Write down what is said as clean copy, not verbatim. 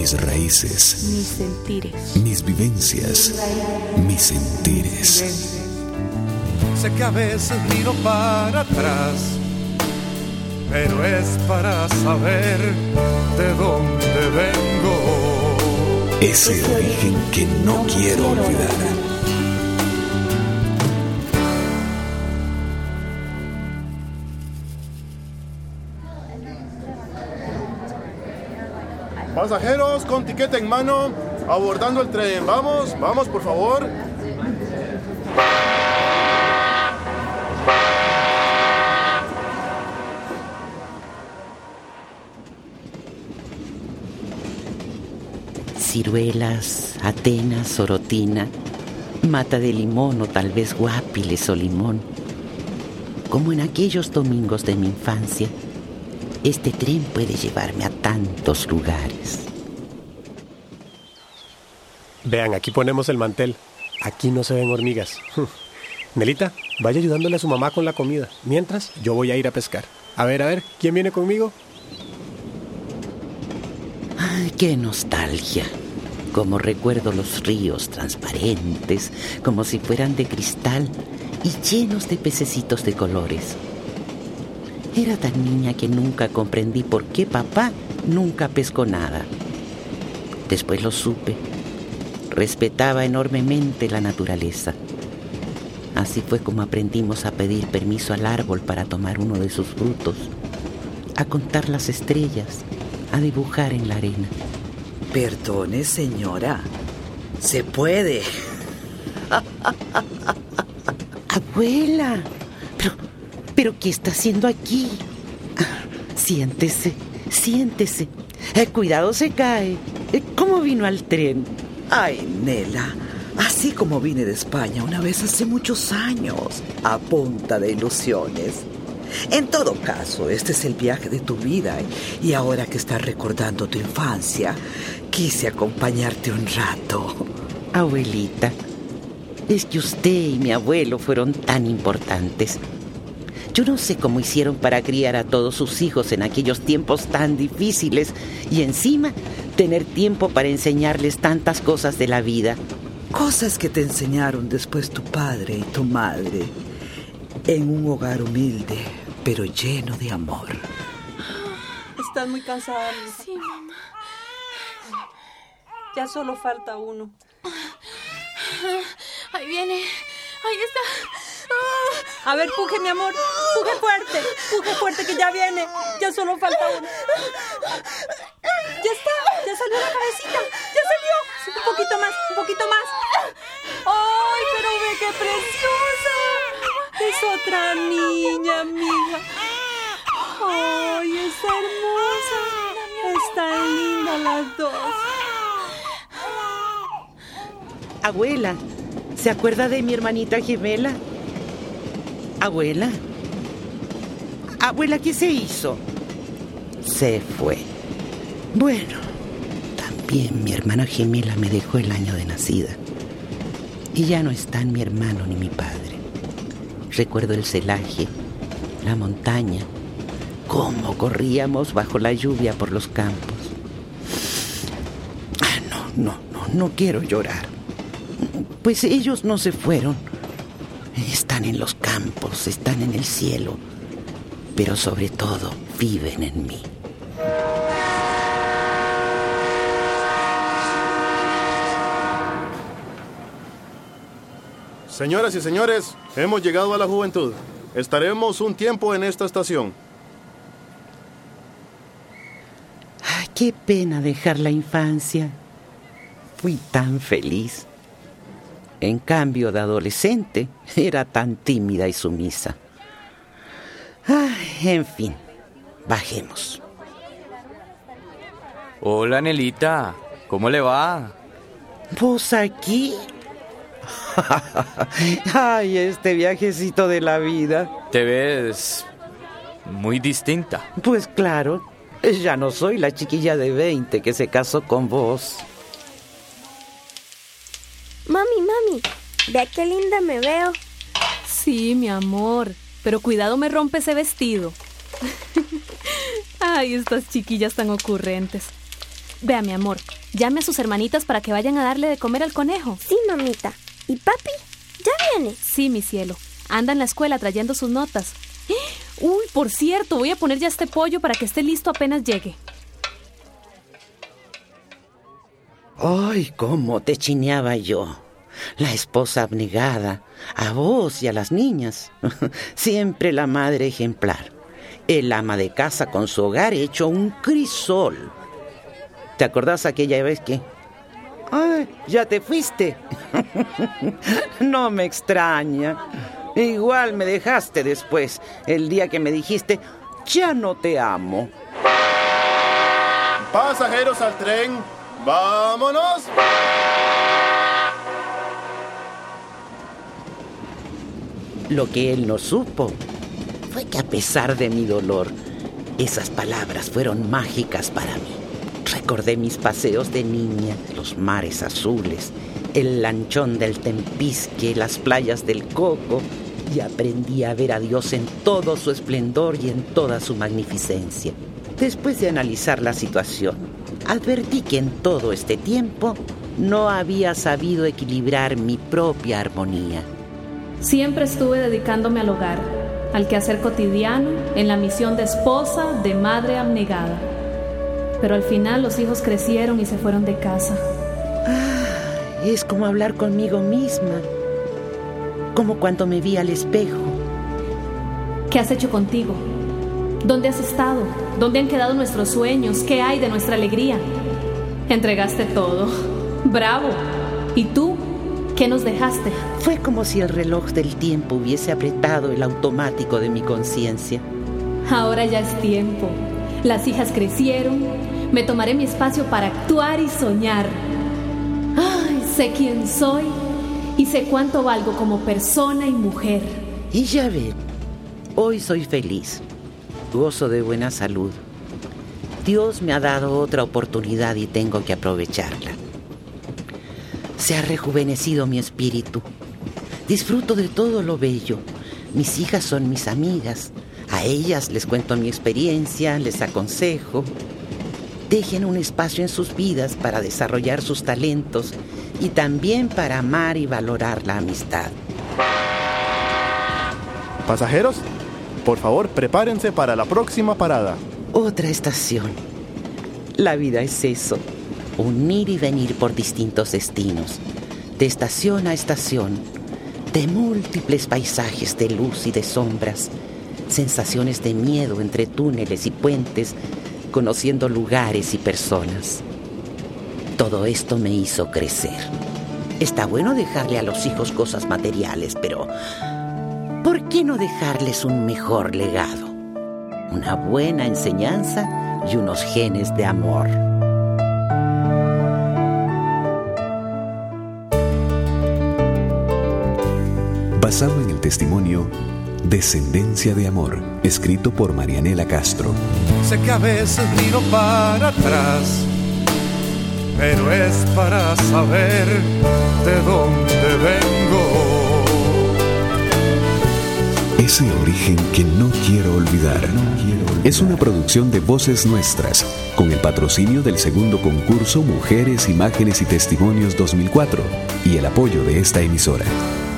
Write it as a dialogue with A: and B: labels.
A: mis raíces,
B: mis sentires,
A: mis vivencias, mis sentires.
C: Sé que a veces miro para atrás, pero es para saber de dónde vengo.
A: Ese origen que no quiero olvidar.
D: Pasajeros con tiquete en mano, abordando el tren. Vamos, por favor.
E: Ciruelas, Atenas, Sorotina, mata de limón o tal vez guapiles o limón. Como en aquellos domingos de mi infancia, este tren puede llevarme a tantos lugares.
F: Vean, aquí ponemos el mantel. Aquí no se ven hormigas. Nelita, vaya ayudándole a su mamá con la comida. Mientras, yo voy a ir a pescar. A ver, ¿quién viene conmigo?
E: Ay, qué nostalgia. Como recuerdo los ríos transparentes, como si fueran de cristal y llenos de pececitos de colores. Era tan niña que nunca comprendí por qué papá nunca pescó nada. Después lo supe. Respetaba enormemente la naturaleza. Así fue como aprendimos a pedir permiso al árbol para tomar uno de sus frutos, a contar las estrellas, a dibujar en la arena.
G: Perdone, señora. Se puede.
E: Abuela, pero ¿qué está haciendo aquí? Siéntese. Cuidado, se cae. ¿Cómo vino al tren?
G: Ay, Nela, así como vine de España una vez hace muchos años, a punta de ilusiones. En todo caso, este es el viaje de tu vida y ahora que estás recordando tu infancia, quise acompañarte un rato.
E: Abuelita, es que usted y mi abuelo fueron tan importantes. Yo no sé cómo hicieron para criar a todos sus hijos en aquellos tiempos tan difíciles y encima tener tiempo para enseñarles tantas cosas de la vida.
G: Cosas que te enseñaron después tu padre y tu madre en un hogar humilde, pero lleno de amor.
H: Estás muy cansada, mija.
B: Sí, mamá.
H: Ya solo falta uno.
B: Ahí viene. Ahí está.
H: A ver, puje, mi amor. Puje fuerte que ya viene. Ya solo falta uno. Ya está, ya salió la cabecita. Ya salió. Un poquito más. ¡Ay, pero ve qué preciosa! Es otra niña, mija. ¡Ay, es hermosa! Están lindas las dos.
E: Abuela, ¿se acuerda de mi hermanita gemela? Abuela, ¿qué se hizo? Se fue. Bueno, también mi hermana gemela me dejó el año de nacida. Y ya no están mi hermano ni mi padre. Recuerdo el celaje, la montaña, cómo corríamos bajo la lluvia por los campos. No quiero llorar. Pues ellos no se fueron. Están en los campos, están en el cielo, pero sobre todo viven en mí.
D: Señoras y señores, hemos llegado a la juventud. Estaremos un tiempo en esta estación.
E: Ay, qué pena dejar la infancia. Fui tan feliz. En cambio, de adolescente, era tan tímida y sumisa. Ay, en fin, bajemos.
I: Hola, Nelita, ¿cómo le va?
E: ¿Vos aquí? Ay, este viajecito de la vida.
I: Te ves muy distinta.
E: Pues claro, ya no soy la chiquilla de 20 que se casó con vos.
J: Mami, vea qué linda me veo.
B: Sí, mi amor, pero cuidado me rompe ese vestido. Ay, estas chiquillas tan ocurrentes. Vea, mi amor, llame a sus hermanitas para que vayan a darle de comer al conejo.
J: Sí, mamita. ¿Y papi? ¿Ya viene?
B: Sí, mi cielo. Anda en la escuela trayendo sus notas. Uy, por cierto, voy a poner ya este pollo para que esté listo apenas llegue.
E: ¡Ay, cómo te chineaba yo! La esposa abnegada, a vos y a las niñas. Siempre la madre ejemplar. El ama de casa con su hogar hecho un crisol. ¿Te acordás aquella vez que... ¡Ay, ya te fuiste! No me extraña. Igual me dejaste después, el día que me dijiste, ya no te amo.
D: Pasajeros al tren, ¡vámonos!
E: Lo que él no supo fue que a pesar de mi dolor, esas palabras fueron mágicas para mí. Recordé mis paseos de niña, los mares azules, el lanchón del Tempisque, las playas del Coco, y aprendí a ver a Dios en todo su esplendor y en toda su magnificencia. Después de analizar la situación, advertí que en todo este tiempo no había sabido equilibrar mi propia armonía.
B: Siempre estuve dedicándome al hogar, al quehacer cotidiano, en la misión de esposa, de madre abnegada. Pero al final los hijos crecieron y se fueron de casa.
E: Es como hablar conmigo misma, como cuando me vi al espejo.
B: ¿Qué has hecho contigo? ¿Dónde has estado? ¿Dónde han quedado nuestros sueños? ¿Qué hay de nuestra alegría? Entregaste todo. ¡Bravo! ¿Y tú? ¿Qué nos dejaste?
E: Fue como si el reloj del tiempo hubiese apretado el automático de mi conciencia.
B: Ahora ya es tiempo. Las hijas crecieron. Me tomaré mi espacio para actuar y soñar. ¡Ay! Sé quién soy y sé cuánto valgo como persona y mujer.
E: Y ya ven, hoy soy feliz. Gozo de buena salud. Dios me ha dado otra oportunidad y tengo que aprovecharla. Se ha rejuvenecido mi espíritu. Disfruto de todo lo bello. Mis hijas son mis amigas. A ellas les cuento mi experiencia, les aconsejo. Dejen un espacio en sus vidas para desarrollar sus talentos y también para amar y valorar la amistad.
D: Pasajeros, por favor, prepárense para la próxima parada.
E: Otra estación. La vida es eso, un ir y venir por distintos destinos, de estación a estación, de múltiples paisajes de luz y de sombras, sensaciones de miedo entre túneles y puentes, conociendo lugares y personas. Todo esto me hizo crecer. Está bueno dejarle a los hijos cosas materiales, pero ¿por qué no dejarles un mejor legado? Una buena enseñanza y unos genes de amor.
A: Basado en el testimonio Descendencia de Amor, escrito por Marianela Castro.
C: Sé que a veces miro para atrás, pero es para saber de dónde vengo.
A: Ese origen que no quiero olvidar. Es una producción de Voces Nuestras, con el patrocinio del segundo concurso Mujeres, Imágenes y Testimonios 2004 y el apoyo de esta emisora.